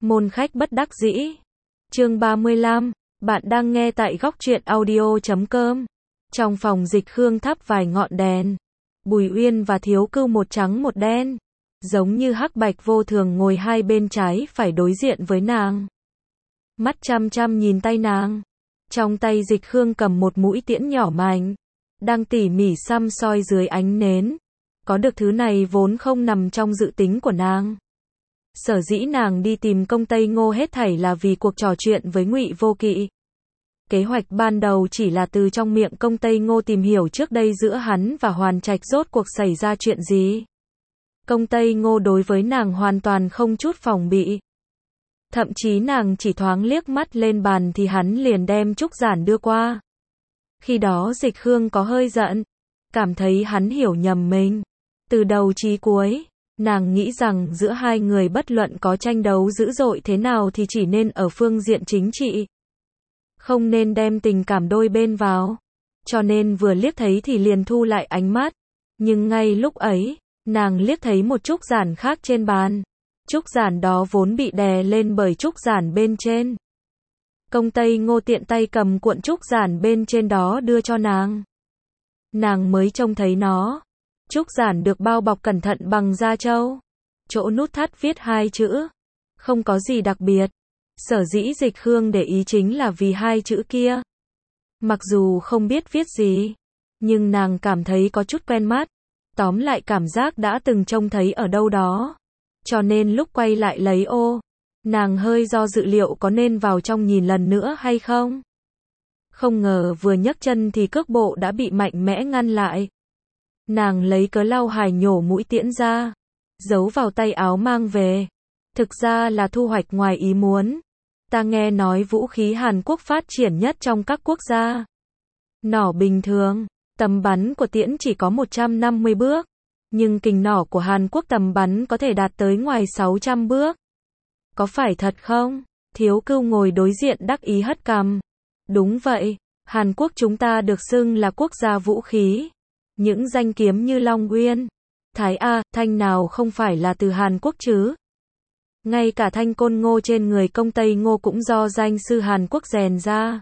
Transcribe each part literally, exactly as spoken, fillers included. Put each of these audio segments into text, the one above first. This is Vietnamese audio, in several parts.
Môn khách bất đắc dĩ. Chương ba mươi lăm, bạn đang nghe tại góc truyện audio chấm com. Trong phòng Dịch Khương thắp vài ngọn đèn. Bùi Uyên và Thiếu Cưu một trắng một đen, giống như hắc bạch vô thường ngồi hai bên trái phải đối diện với nàng. Mắt chăm chăm nhìn tay nàng. Trong tay Dịch Khương cầm một mũi tiễn nhỏ mảnh, đang tỉ mỉ săm soi dưới ánh nến. Có được thứ này vốn không nằm trong dự tính của nàng. Sở dĩ nàng đi tìm Công Tây Ngô hết thảy là vì cuộc trò chuyện với Ngụy Vô Kỵ. Kế hoạch ban đầu chỉ là từ trong miệng Công Tây Ngô tìm hiểu trước đây giữa hắn và Hoàn Trạch rốt cuộc xảy ra chuyện gì. Công Tây Ngô đối với nàng hoàn toàn không chút phòng bị. Thậm chí nàng chỉ thoáng liếc mắt lên bàn thì hắn liền đem trúc giản đưa qua. Khi đó Dịch Khương có hơi giận, cảm thấy hắn hiểu nhầm mình. Từ đầu chí cuối, nàng nghĩ rằng giữa hai người bất luận có tranh đấu dữ dội thế nào thì chỉ nên ở phương diện chính trị. Không nên đem tình cảm đôi bên vào. Cho nên vừa liếc thấy thì liền thu lại ánh mắt. Nhưng ngay lúc ấy, nàng liếc thấy một trúc giản khác trên bàn. Trúc giản đó vốn bị đè lên bởi trúc giản bên trên. Công Tây Ngô tiện tay cầm cuộn trúc giản bên trên đó đưa cho nàng. Nàng mới trông thấy nó. Trúc giản được bao bọc cẩn thận bằng da trâu. Chỗ nút thắt viết hai chữ. Không có gì đặc biệt. Sở dĩ Dịch Khương để ý chính là vì hai chữ kia. Mặc dù không biết viết gì, nhưng nàng cảm thấy có chút quen mắt. Tóm lại cảm giác đã từng trông thấy ở đâu đó. Cho nên lúc quay lại lấy ô, nàng hơi do dự liệu có nên vào trong nhìn lần nữa hay không. Không ngờ vừa nhấc chân thì cước bộ đã bị mạnh mẽ ngăn lại. Nàng lấy cớ lau hài nhổ mũi tiễn ra, giấu vào tay áo mang về. Thực ra là thu hoạch ngoài ý muốn. Ta nghe nói vũ khí Hàn Quốc phát triển nhất trong các quốc gia. Nỏ bình thường, tầm bắn của tiễn chỉ có một trăm năm mươi bước. Nhưng kình nỏ của Hàn Quốc tầm bắn có thể đạt tới ngoài sáu trăm bước. Có phải thật không? Thiếu Cưu ngồi đối diện đắc ý hất cằm. Đúng vậy, Hàn Quốc chúng ta được xưng là quốc gia vũ khí. Những danh kiếm như Long Uyên, Thái A, Thanh nào không phải là từ Hàn Quốc chứ? Ngay cả thanh côn ngô trên người Công Tây Ngô cũng do danh sư Hàn Quốc rèn ra.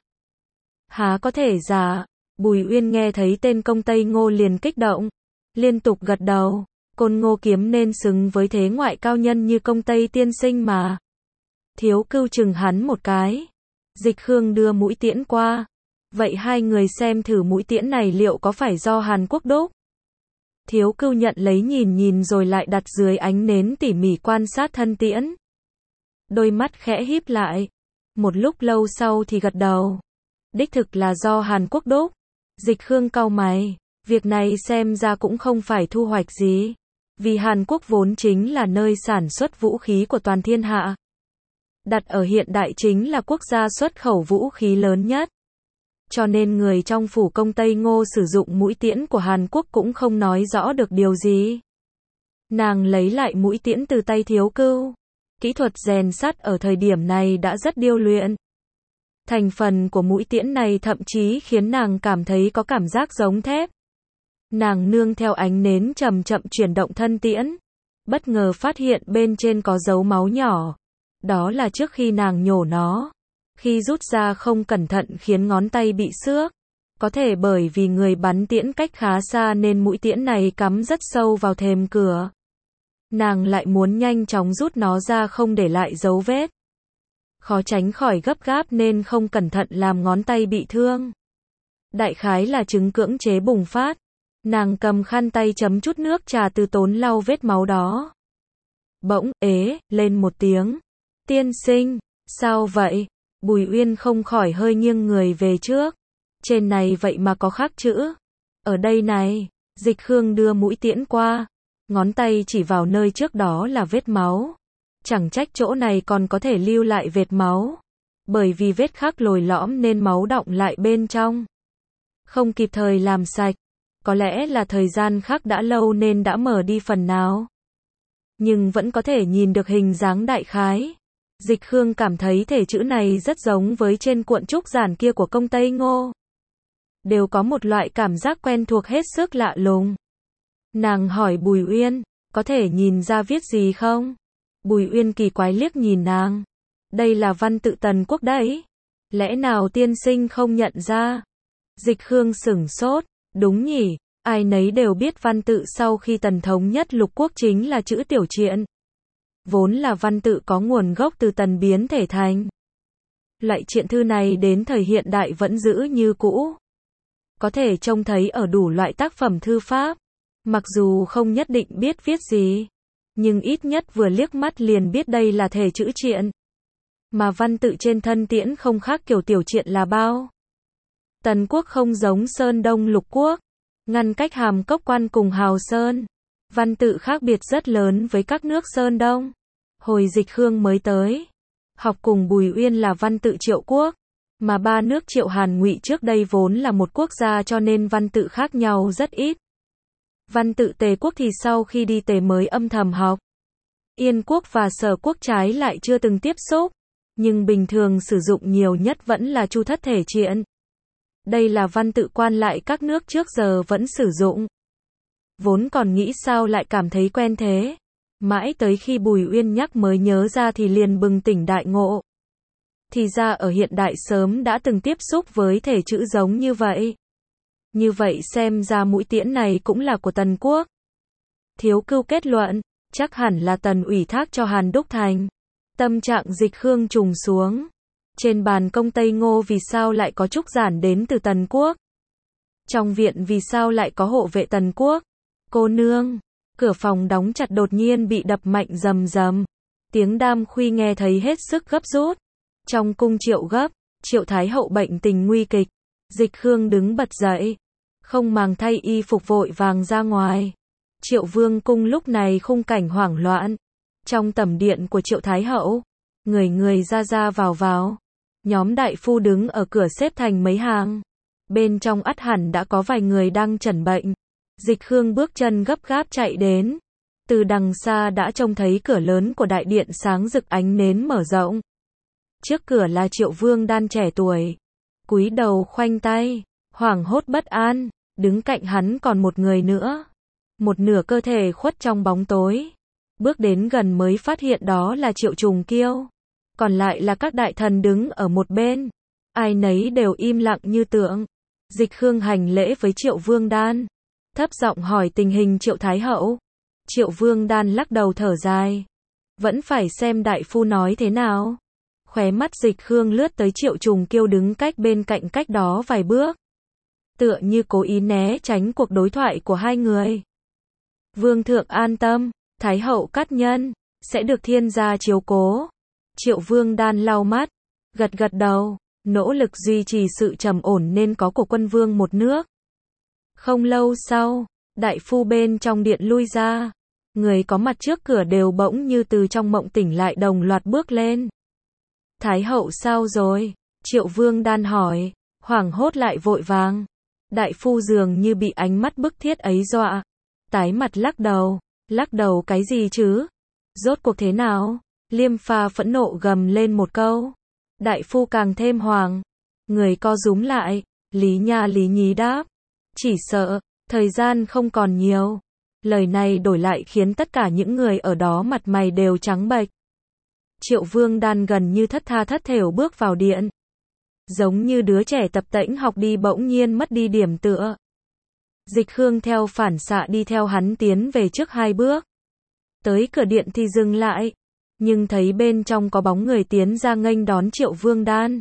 Há có thể giả? Bùi Uyên nghe thấy tên Công Tây Ngô liền kích động, liên tục gật đầu. Côn Ngô kiếm nên xứng với thế ngoại cao nhân như Công Tây tiên sinh mà. Thiếu Cưu chừng hắn một cái. Dịch Khương đưa mũi tiễn qua. Vậy hai người xem thử mũi tiễn này liệu có phải do Hàn Quốc đúc? Thiếu Cưu nhận lấy nhìn nhìn rồi lại đặt dưới ánh nến tỉ mỉ quan sát thân tiễn. Đôi mắt khẽ híp lại. Một lúc lâu sau thì gật đầu. Đích thực là do Hàn Quốc đúc. Dịch Khương cau mày. Việc này xem ra cũng không phải thu hoạch gì. Vì Hàn Quốc vốn chính là nơi sản xuất vũ khí của toàn thiên hạ. Đặt ở hiện đại chính là quốc gia xuất khẩu vũ khí lớn nhất. Cho nên người trong phủ Công Tây Ngô sử dụng mũi tiễn của Hàn Quốc cũng không nói rõ được điều gì. Nàng lấy lại mũi tiễn từ tay Thiếu Cưu. Kỹ thuật rèn sắt ở thời điểm này đã rất điêu luyện. Thành phần của mũi tiễn này thậm chí khiến nàng cảm thấy có cảm giác giống thép. Nàng nương theo ánh nến chậm chậm chuyển động thân tiễn. Bất ngờ phát hiện bên trên có dấu máu nhỏ. Đó là trước khi nàng nhổ nó. Khi rút ra không cẩn thận khiến ngón tay bị xước. Có thể bởi vì người bắn tiễn cách khá xa nên mũi tiễn này cắm rất sâu vào thềm cửa. Nàng lại muốn nhanh chóng rút nó ra không để lại dấu vết. Khó tránh khỏi gấp gáp nên không cẩn thận làm ngón tay bị thương. Đại khái là chứng cưỡng chế bùng phát. Nàng cầm khăn tay chấm chút nước trà từ tốn lau vết máu đó. Bỗng, ế, lên một tiếng. Tiên sinh, sao vậy? Bùi Uyên không khỏi hơi nghiêng người về trước. Trên này vậy mà có khắc chữ. Ở đây này, Dịch Khương đưa mũi tiễn qua. Ngón tay chỉ vào nơi trước đó là vết máu. Chẳng trách chỗ này còn có thể lưu lại vệt máu. Bởi vì vết khắc lồi lõm nên máu đọng lại bên trong. Không kịp thời làm sạch. Có lẽ là thời gian khắc đã lâu nên đã mở đi phần nào. Nhưng vẫn có thể nhìn được hình dáng đại khái. Dịch Khương cảm thấy thể chữ này rất giống với trên cuộn trúc giản kia của Công Tây Ngô. Đều có một loại cảm giác quen thuộc hết sức lạ lùng. Nàng hỏi Bùi Uyên, có thể nhìn ra viết gì không? Bùi Uyên kỳ quái liếc nhìn nàng. Đây là văn tự Tần Quốc đấy. Lẽ nào tiên sinh không nhận ra? Dịch Khương sửng sốt, đúng nhỉ, ai nấy đều biết văn tự sau khi Tần thống nhất lục quốc chính là chữ tiểu triện. Vốn là văn tự có nguồn gốc từ Tần biến thể thành. Loại triện thư này đến thời hiện đại vẫn giữ như cũ. Có thể trông thấy ở đủ loại tác phẩm thư pháp. Mặc dù không nhất định biết viết gì, nhưng ít nhất vừa liếc mắt liền biết đây là thể chữ triện. Mà văn tự trên thân tiễn không khác kiểu tiểu triện là bao. Tần Quốc không giống Sơn Đông lục quốc, ngăn cách Hàm Cốc Quan cùng Hào Sơn. Văn tự khác biệt rất lớn với các nước Sơn Đông. Hồi Dịch Khương mới tới, học cùng Bùi Uyên là văn tự Triệu quốc, mà ba nước Triệu Hàn Ngụy trước đây vốn là một quốc gia cho nên văn tự khác nhau rất ít. Văn tự Tề quốc thì sau khi đi Tề mới âm thầm học. Yên quốc và Sở quốc trái lại chưa từng tiếp xúc, nhưng bình thường sử dụng nhiều nhất vẫn là Chu thất thể triện. Đây là văn tự quan lại các nước trước giờ vẫn sử dụng. Vốn còn nghĩ sao lại cảm thấy quen thế. Mãi tới khi Bùi Uyên nhắc mới nhớ ra thì liền bừng tỉnh đại ngộ. Thì ra ở hiện đại sớm đã từng tiếp xúc với thể chữ giống như vậy. Như vậy xem ra mũi tiễn này cũng là của Tần Quốc. Thiếu Cưu kết luận, chắc hẳn là Tần ủy thác cho Hàn Đúc thành. Tâm trạng Dịch Khương trùng xuống. Trên bàn công Tây Ngô vì sao lại có trúc giản đến từ Tần Quốc? Trong viện vì sao lại có hộ vệ Tần Quốc? Cô nương, cửa phòng đóng chặt đột nhiên bị đập mạnh rầm rầm. Tiếng đam khuy nghe thấy hết sức gấp rút. Trong cung Triệu gấp, Triệu Thái hậu bệnh tình nguy kịch. Dịch Khương đứng bật dậy, không màng thay y phục vội vàng ra ngoài. Triệu Vương cung lúc này khung cảnh hoảng loạn. Trong tẩm điện của Triệu Thái hậu, người người ra ra vào vào. Nhóm đại phu đứng ở cửa xếp thành mấy hàng. Bên trong ắt hẳn đã có vài người đang chẩn bệnh. Dịch Khương bước chân gấp gáp chạy đến. Từ đằng xa đã trông thấy cửa lớn của đại điện sáng rực ánh nến mở rộng. Trước cửa là Triệu Vương đan trẻ tuổi. Cúi đầu khoanh tay, hoảng hốt bất an, đứng cạnh hắn còn một người nữa. Một nửa cơ thể khuất trong bóng tối. Bước đến gần mới phát hiện đó là Triệu Trùng Kiêu. Còn lại là các đại thần đứng ở một bên. Ai nấy đều im lặng như tượng. Dịch Khương hành lễ với Triệu Vương đan. Thấp giọng hỏi tình hình Triệu Thái hậu. Triệu Vương đan lắc đầu thở dài. Vẫn phải xem đại phu nói thế nào. Khóe mắt Dịch Khương lướt tới Triệu Trùng Kiêu đứng cách bên cạnh cách đó vài bước. Tựa như cố ý né tránh cuộc đối thoại của hai người. Vương thượng an tâm, Thái hậu cát nhân, sẽ được thiên gia chiếu cố. Triệu Vương đan lau mắt, gật gật đầu, nỗ lực duy trì sự trầm ổn nên có của quân vương một nước. Không lâu sau, đại phu bên trong điện lui ra. Người có mặt trước cửa đều bỗng như từ trong mộng tỉnh lại đồng loạt bước lên. Thái hậu sao rồi? Triệu Vương đan hỏi, hoảng hốt lại vội vàng. Đại phu dường như bị ánh mắt bức thiết ấy dọa. Tái mặt lắc đầu, lắc đầu cái gì chứ? Rốt cuộc thế nào? Liêm Pha phẫn nộ gầm lên một câu. Đại phu càng thêm hoàng. Người co rúm lại, Lý Nha Lý Nhí đáp. Chỉ sợ, thời gian không còn nhiều. Lời này đổi lại khiến tất cả những người ở đó mặt mày đều trắng bệch. Triệu Vương đan gần như thất tha thất thểu bước vào điện. Giống như đứa trẻ tập tễnh học đi bỗng nhiên mất đi điểm tựa. Dịch Khương theo phản xạ đi theo hắn tiến về trước hai bước. Tới cửa điện thì dừng lại. Nhưng thấy bên trong có bóng người tiến ra nghênh đón Triệu Vương đan.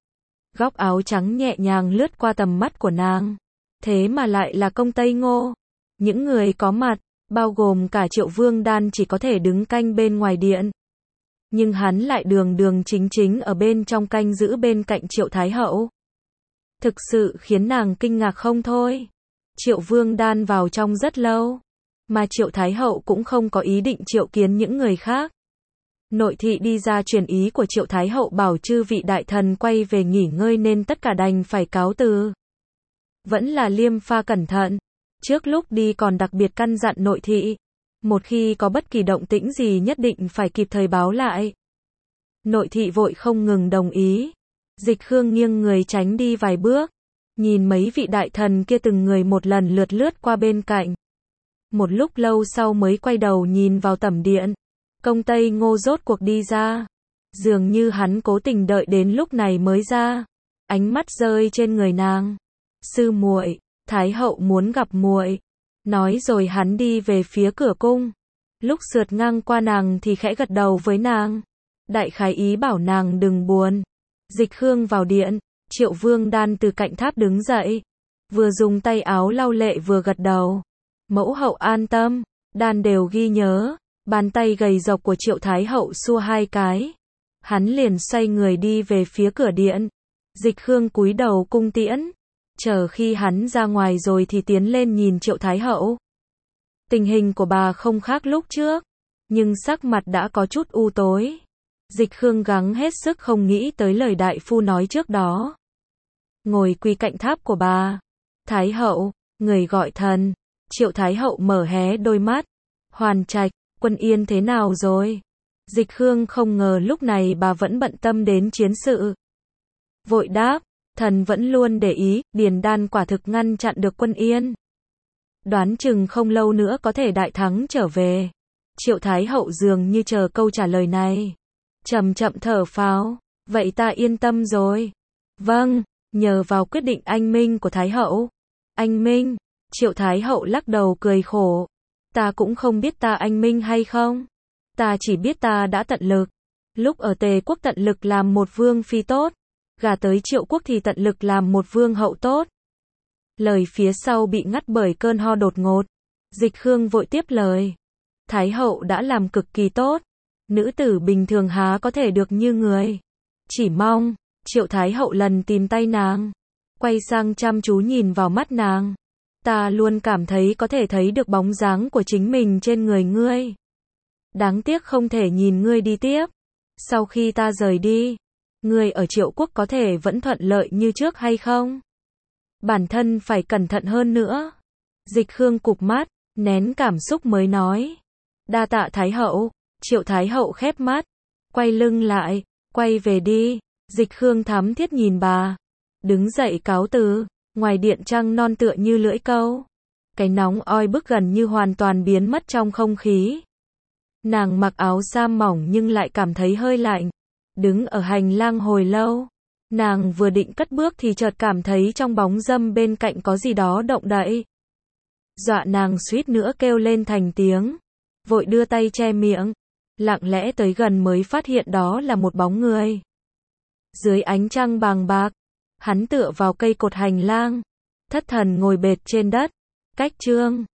Góc áo trắng nhẹ nhàng lướt qua tầm mắt của nàng. Thế mà lại là công Tây Ngô. Những người có mặt, bao gồm cả Triệu Vương đan chỉ có thể đứng canh bên ngoài điện. Nhưng hắn lại đường đường chính chính ở bên trong canh giữ bên cạnh Triệu Thái hậu. Thực sự khiến nàng kinh ngạc không thôi. Triệu Vương đan vào trong rất lâu. Mà Triệu Thái hậu cũng không có ý định triệu kiến những người khác. Nội thị đi ra truyền ý của Triệu Thái hậu bảo chư vị đại thần quay về nghỉ ngơi nên tất cả đành phải cáo từ. Vẫn là Liêm Pha cẩn thận. Trước lúc đi còn đặc biệt căn dặn nội thị. Một khi có bất kỳ động tĩnh gì nhất định phải kịp thời báo lại. Nội thị vội không ngừng đồng ý. Dịch Khương nghiêng người tránh đi vài bước. Nhìn mấy vị đại thần kia từng người một lần lượt lướt qua bên cạnh. Một lúc lâu sau mới quay đầu nhìn vào tẩm điện. Công Tây Ngô rốt cuộc đi ra. Dường như hắn cố tình đợi đến lúc này mới ra. Ánh mắt rơi trên người nàng. Sư muội, Thái hậu muốn gặp muội. Nói rồi hắn đi về phía cửa cung. Lúc sượt ngang qua nàng thì khẽ gật đầu với nàng. Đại khái ý bảo nàng đừng buồn. Dịch Khương vào điện, Triệu Vương Đan từ cạnh tháp đứng dậy. Vừa dùng tay áo lau lệ vừa gật đầu. Mẫu hậu an tâm, Đan đều ghi nhớ. Bàn tay gầy rộc của Triệu Thái hậu xua hai cái. Hắn liền xoay người đi về phía cửa điện. Dịch Khương cúi đầu cung tiễn. Chờ khi hắn ra ngoài rồi thì tiến lên nhìn Triệu Thái hậu. Tình hình của bà không khác lúc trước, nhưng sắc mặt đã có chút u tối. Dịch Khương gắng hết sức không nghĩ tới lời đại phu nói trước đó. Ngồi quỳ cạnh tháp của bà. Thái hậu, người gọi thần. Triệu Thái hậu mở hé đôi mắt. Hoàn Trạch, Quân Yên thế nào rồi? Dịch Khương không ngờ lúc này bà vẫn bận tâm đến chiến sự. Vội đáp, thần vẫn luôn để ý, Điền Đan quả thực ngăn chặn được Quân Yên. Đoán chừng không lâu nữa có thể đại thắng trở về. Triệu Thái hậu dường như chờ câu trả lời này. Chậm chậm thở phào, vậy ta yên tâm rồi. Vâng, nhờ vào quyết định anh minh của Thái hậu. Anh minh? Triệu Thái hậu lắc đầu cười khổ. Ta cũng không biết ta anh minh hay không. Ta chỉ biết ta đã tận lực. Lúc ở Tề quốc tận lực làm một vương phi tốt. Gả tới Triệu quốc thì tận lực làm một vương hậu tốt. Lời phía sau bị ngắt bởi cơn ho đột ngột. Dịch Khương vội tiếp lời. Thái hậu đã làm cực kỳ tốt. Nữ tử bình thường há có thể được như người. Chỉ mong, Triệu Thái hậu lần tìm tay nàng. Quay sang chăm chú nhìn vào mắt nàng. Ta luôn cảm thấy có thể thấy được bóng dáng của chính mình trên người ngươi. Đáng tiếc không thể nhìn ngươi đi tiếp. Sau khi ta rời đi, ngươi ở Triệu quốc có thể vẫn thuận lợi như trước hay không? Bản thân phải cẩn thận hơn nữa. Dịch Khương cụp mắt, nén cảm xúc mới nói. Đa tạ Thái hậu. Triệu Thái hậu khép mắt, quay lưng lại, quay về đi. Dịch Khương thắm thiết nhìn bà. Đứng dậy cáo từ. Ngoài điện trăng non tựa như lưỡi câu. Cái nóng oi bức gần như hoàn toàn biến mất trong không khí. Nàng mặc áo sam mỏng nhưng lại cảm thấy hơi lạnh. Đứng ở hành lang hồi lâu. Nàng vừa định cất bước thì chợt cảm thấy trong bóng râm bên cạnh có gì đó động đậy. Dọa nàng suýt nữa kêu lên thành tiếng. Vội đưa tay che miệng. Lặng lẽ tới gần mới phát hiện đó là một bóng người. Dưới ánh trăng bàng bạc, hắn tựa vào cây cột hành lang. Thất thần ngồi bệt trên đất. Cách chương